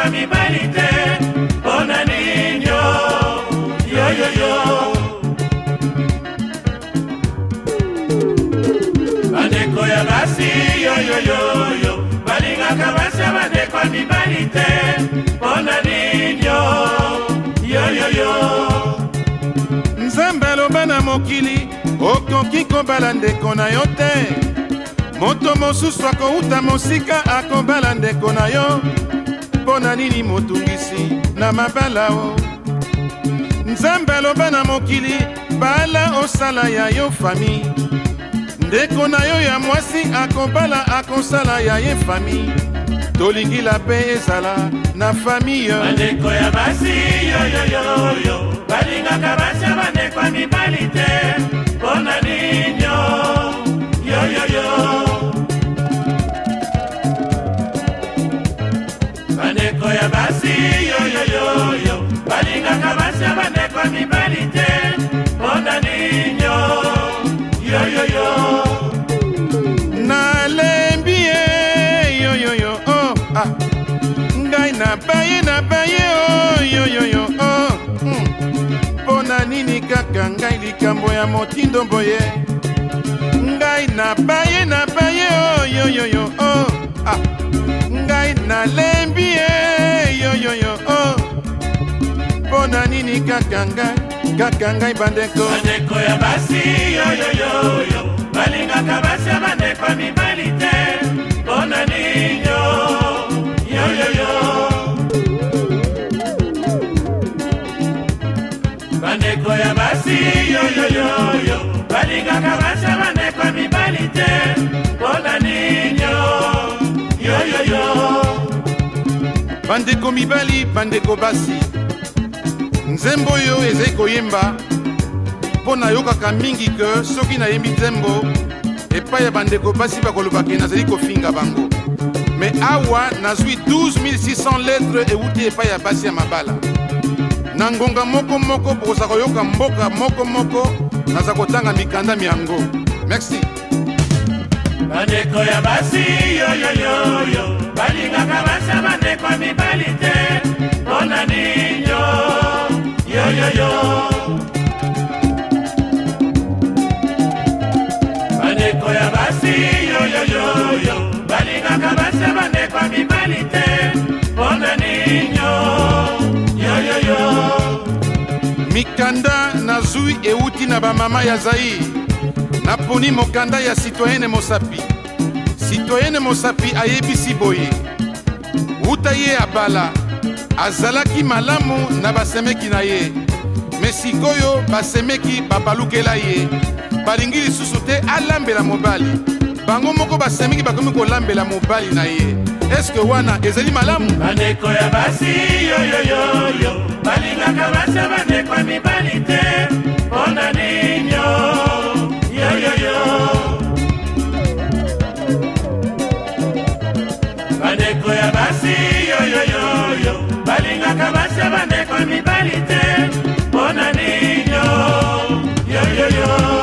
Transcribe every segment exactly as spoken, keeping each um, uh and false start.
bandeko mibali te mpona ninyo yoyoyo bandeko ya basi yoyoyoyo balingaka basi ya bandeko mibali te mpona ninyo yoyoyo nzambe aloba na mokili okoki kobala ndeko na yo te moto mosusu akouta mosika akobala ndeko na yo mpo na nini motungisi na mabala o nzambe aloba na mokili bala osala ya yo fami ndeko na yo ya mwasi akobala akosala ya ye fami tolingila mpe ezala na fami yo bandeko ya basi yoyoyoyo balingaka basi ya bandeko mibali te mpona ninyo yoyoyo bandeko ya basi yoyoyoyo balingaka basi ya bandeko mibali te mpona ninyo yoyoyo nalembi ye yoyoyo oh ah ngai nabaye nabaye oh yoyoyo oh mpona nini kaka ngai likambo ya motindo boye ngai nabaye nabaye oh yoyoyo oh ah ngai nalembi ye yoyoyo oh mpona nini kaka ngai kaka ngai bandeko bandeko ya basi yoyoyoyo balingaka basi ya bandeko mibali te mpona ninyo yoyoyo bandeko ya basi yoyoyoyo balingaka basi ya bandeko mibali te mpona ninyo yoyoyo bandeko mibali bandeko basi nzembo oyo ezali koyemba mpo nayokaka mingi ke soki nayembi nzembo epai ya bandeko basi bakolobaki nazali kofinga bango me awa nazwi douze mille six cents lettre euti epai ya basi ya mabala na ngonga moko moko bokoza koyoka mboka moko moko naza kotanga mikanda miango merci bandeko ya basi yoyoyoyo balingaka basi ya bandeko mibali te mpona ninyo yoyoyo bandeko ya basi yoyoyoyo balingaka basi ya bandeko mibali te mpona ninyo yoyoyo mikanda nazwi euti na bamama ya Zaïre naponi mokanda ya citoyenne Mosapi citoyenne Mosapi ayebisi boye wuta ye abala azalaki malamu na basemeki na ye me sikoyo basemeki babalukela ye balingi lisusu te alambela mobali bango moko basemeki bakomi kolambela mobali na ye eske wana ezali malamu bandeko ya basi yoyoyoyo balingaka basi ya bandeko mibali te mpona ninyo yoyoyo bandeko ya basi yoyoyoyo balingaka basi ya bandeko mibali te mpona ninyo yoyoyo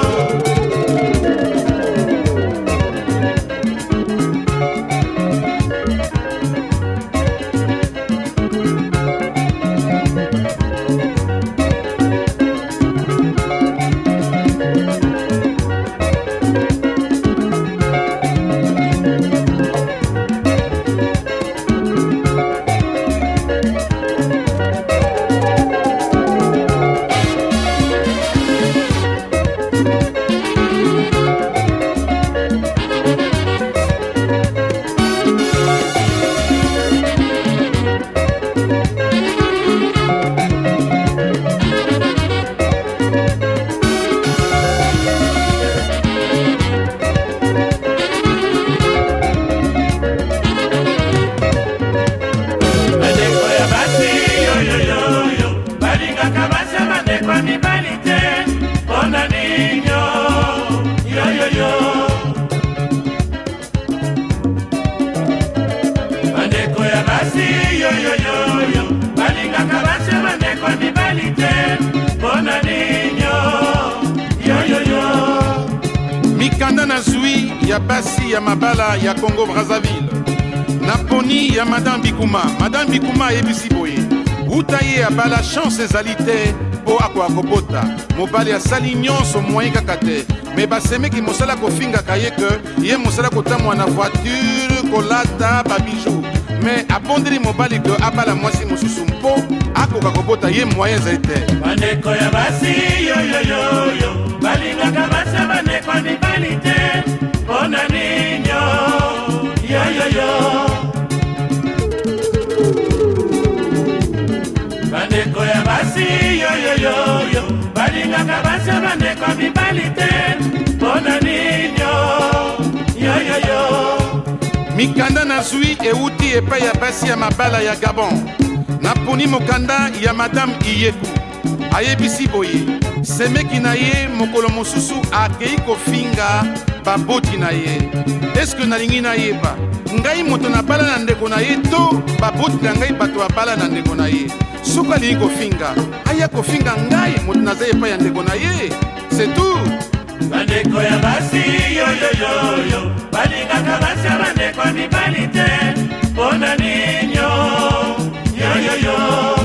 mikanda nazwi ya basi ya mabala ya Congo Brazzaville naponi ya madame Bikuma. Madame Bikuma ayebisi boye uta ye abala chance ezali te mpo ako akobota mobali asali nyonso moyen kaka te me basemeki mosala kofingaka ye ke ye mosala kotamwa na voiture kolata babijou me abondeli mobali ke abala mwasi mosusu mpo akoka kobota ye moyen ezali te. Bandeko ya basi yoyoyoyo balingaka basa bandeko ya mibali te mpona ninyo yoyoyo. Bandeko ya basi yoyoyoyo balingaka basa bandeko ya mibali te mpona ninyo yoyoyo. Mikanda nazwi euti epai ya basi ya mabala ya Gabon. Naponi mokanda ya madame Iyeku ayebisi boye semeki na ye mokolo mosusu akei kofinga baboti na ye. Eske nalingi nayeba ngai moto nabala na ndeko na ye to baboti na ngai bato abala na ndeko na ye? Soki alingi kofinga aya kofinga ngai moto naza epai ya ndeko na ye, c'est tout. Bandeko ya basi yoyoyoyo balingaka basi ya bandeko ya mibali te mpona ninyo yoyoyo.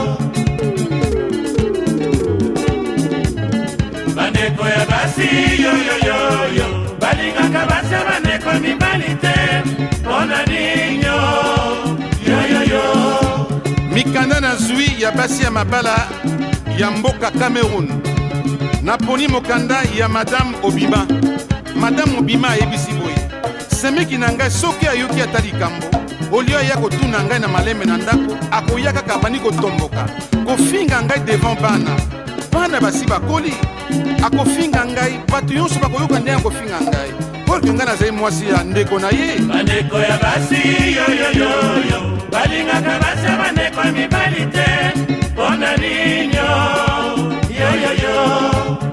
Bandeko ya basi yoyoyoyo balingaka basi ya bandeko ya mibali te mpona ninyo yoyoyo. Mikanda nazwi ya basi ya mabala ya mboka Cameroun. Naponi mokanda ya madame Obima. Madame Obima ayebisi boye semeki na ngai soki ayoki ata likambo olio aya kotuna ngai na maleme na ndako akoya kaka bani kotomboka kofinga ngai devant bana bana basi bakoli akofinga ngai bato nyonso bakoyoka ndenge akofinga ngai porke ngai nazali mwasi ya ndeko na ye. Bandeko ya basi yoyoyoyo balingaka basi ya bandeko ya mibali te mpona ninyo yoyoyo.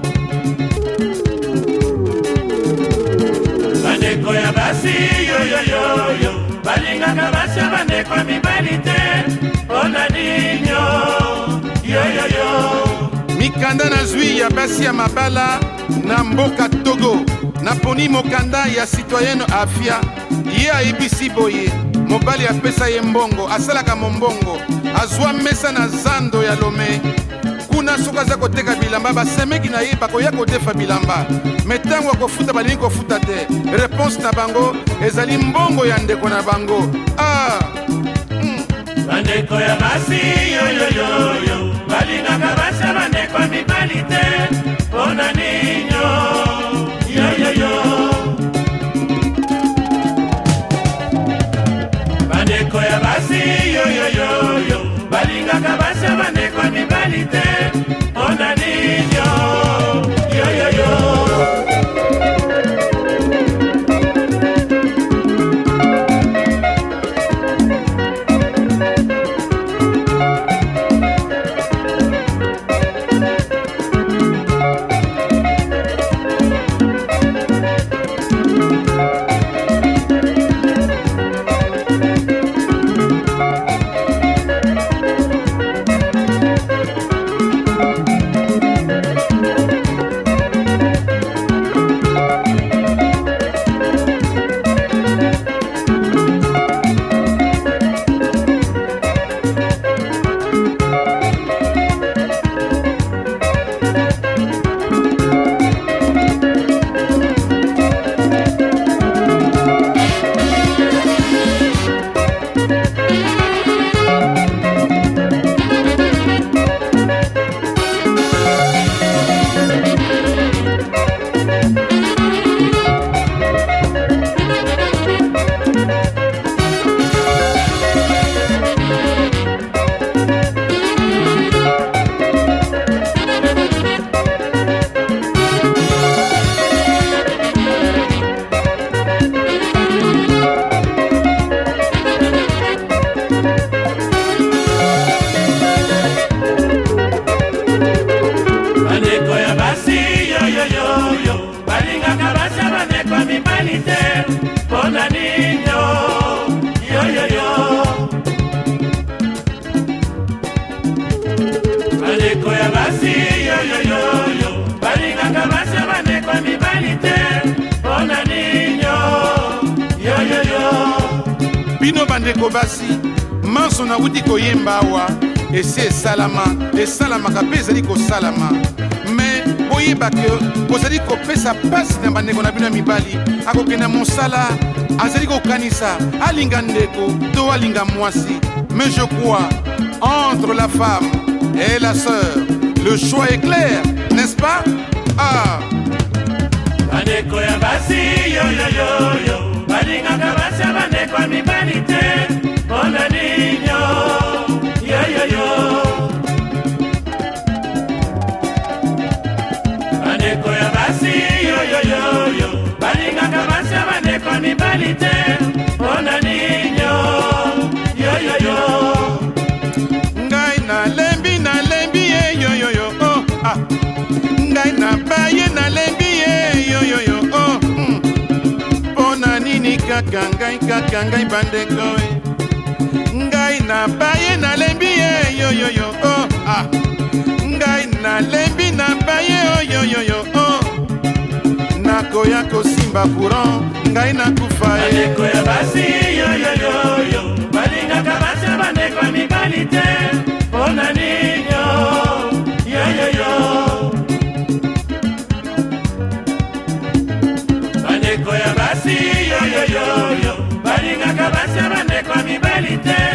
Bandeko ya basi yoyoyoyo balingaka basi ya bandeko ya mibali te mpona ninyo yoyoyo. Mikanda nazwi ya basi ya mabala na mboka Togo. Naponi mokanda ya citoyenne Afia ye ayebisi boye mobali apesa ye mbongo asalaka mombongo azwa mesa na zando ya Lome. Kuna soki aza koteka bilamba basemeki na ye bakoya kodefa bilamba me ntango akofuta balingi kofuta te. Réponse na bango ezali mbongo ya ndeko na bango. Ah. Mm. Bandeko ya basi yoyoyoyo balingaka basi ya bandeko ya mibali te mpona ninyo yoyoyo. Bandeko ya basi yoyoyoyo balingaka basi ya bandeko ya mibali te mpona ninyo yoyoyo. bino bandeko basi manso nauti koyemba awa esi esalama esalamaka mpe ezali kosalama me boyeba ke bozali kopesa pasi na bandeko na bino ya mibali akokenda mosala azali kokanisa alinga ndeko to alinga mwasi. Mais je crois entre la femme et la sœur le choix est clair, n'est-ce pas? Ah bandeko ya basi yo yo yo yo balingaka basi bandeko ya mibali te mpona ninyo yo yo yo bandeko ya basi yo yo yo yo balingaka basi bandeko ya mibali te mpona ninyo yo yo yo ngai nalembi nalembi ye yo yo yo oh ah ngai nabaye nalembi ye yo yo yo oh mpona nini kaka ngai kaka ngai bandeko e ngai nabaye nalembi ye yo yo yo oh ah ngai nalembi nabaye oh yo yo yo oh nakoya kosimba courant ngai nakufa ye bandeko ya basi yo yo yo yo balingaka basi bandeko ya mibali te mpona ninyo yo yo yo bandeko ya basi yo yo yo yo balingaka basi bandeko ya mibali te